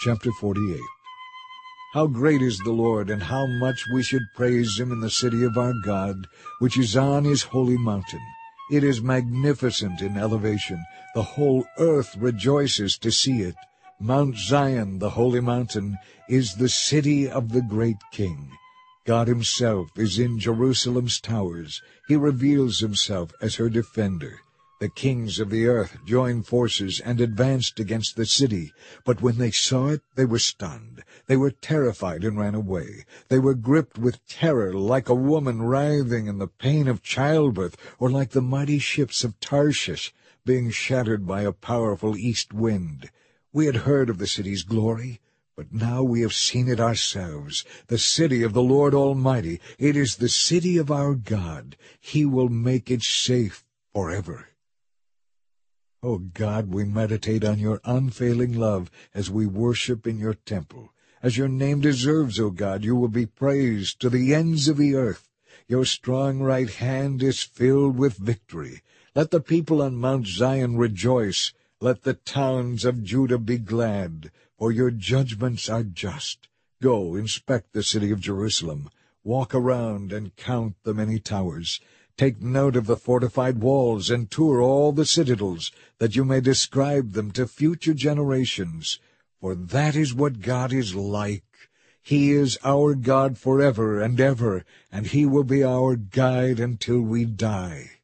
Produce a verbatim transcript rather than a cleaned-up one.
Chapter forty-eight. How great is the Lord, and how much we should praise him in the city of our God, which is on his holy mountain. It is magnificent in elevation. The whole earth rejoices to see it. Mount Zion, the holy mountain, is the city of the great King. God himself is in Jerusalem's towers. He reveals himself as her defender. The kings of the earth joined forces and advanced against the city. But when they saw it, they were stunned. They were terrified and ran away. They were gripped with terror like a woman writhing in the pain of childbirth, or like the mighty ships of Tarshish being shattered by a powerful east wind. We had heard of the city's glory, but now we have seen it ourselves, the city of the Lord Almighty. It is the city of our God. He will make it safe forever. O God, we meditate on your unfailing love as we worship in your temple. As your name deserves, O God, you will be praised to the ends of the earth. Your strong right hand is filled with victory. Let the people on Mount Zion rejoice. Let the towns of Judah be glad, for your judgments are just. Go, inspect the city of Jerusalem. Walk around and count the many towers. Take note of the fortified walls and tour all the citadels, that you may describe them to future generations. For that is what God is like. He is our God forever and ever, and he will be our guide until we die.